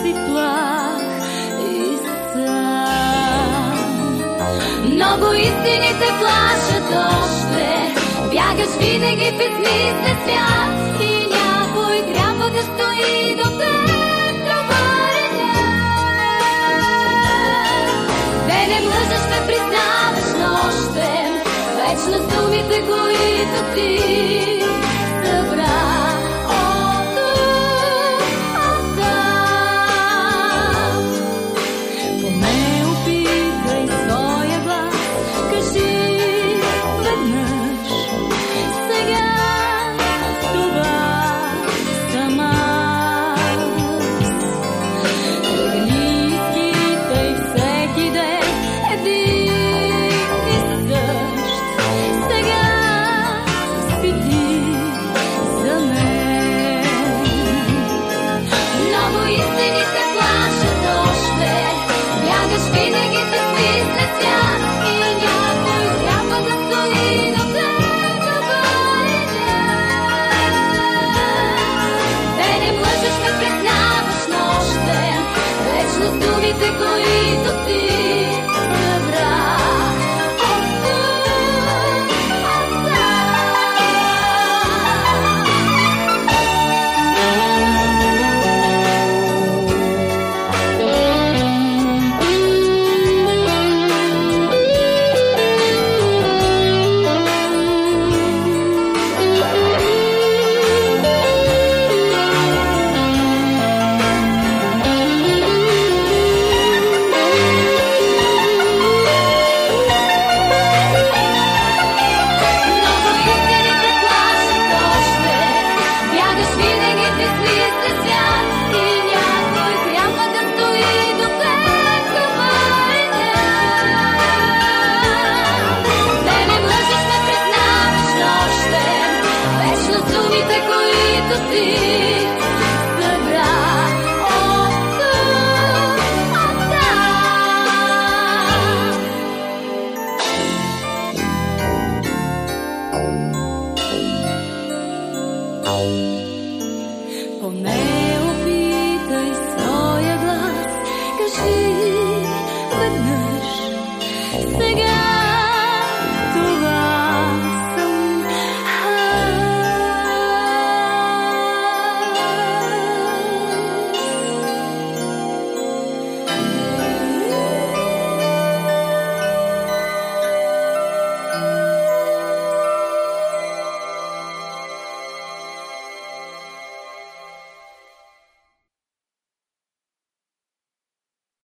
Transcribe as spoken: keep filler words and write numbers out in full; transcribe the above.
си плах и сам. Много истини те плашат още, бягаш винаги в безмислен свят и някой трябва да стои до теб тровареня. Те не млъжеш, ме признаваш нощем, вечно с думите, които ти събра. Много истини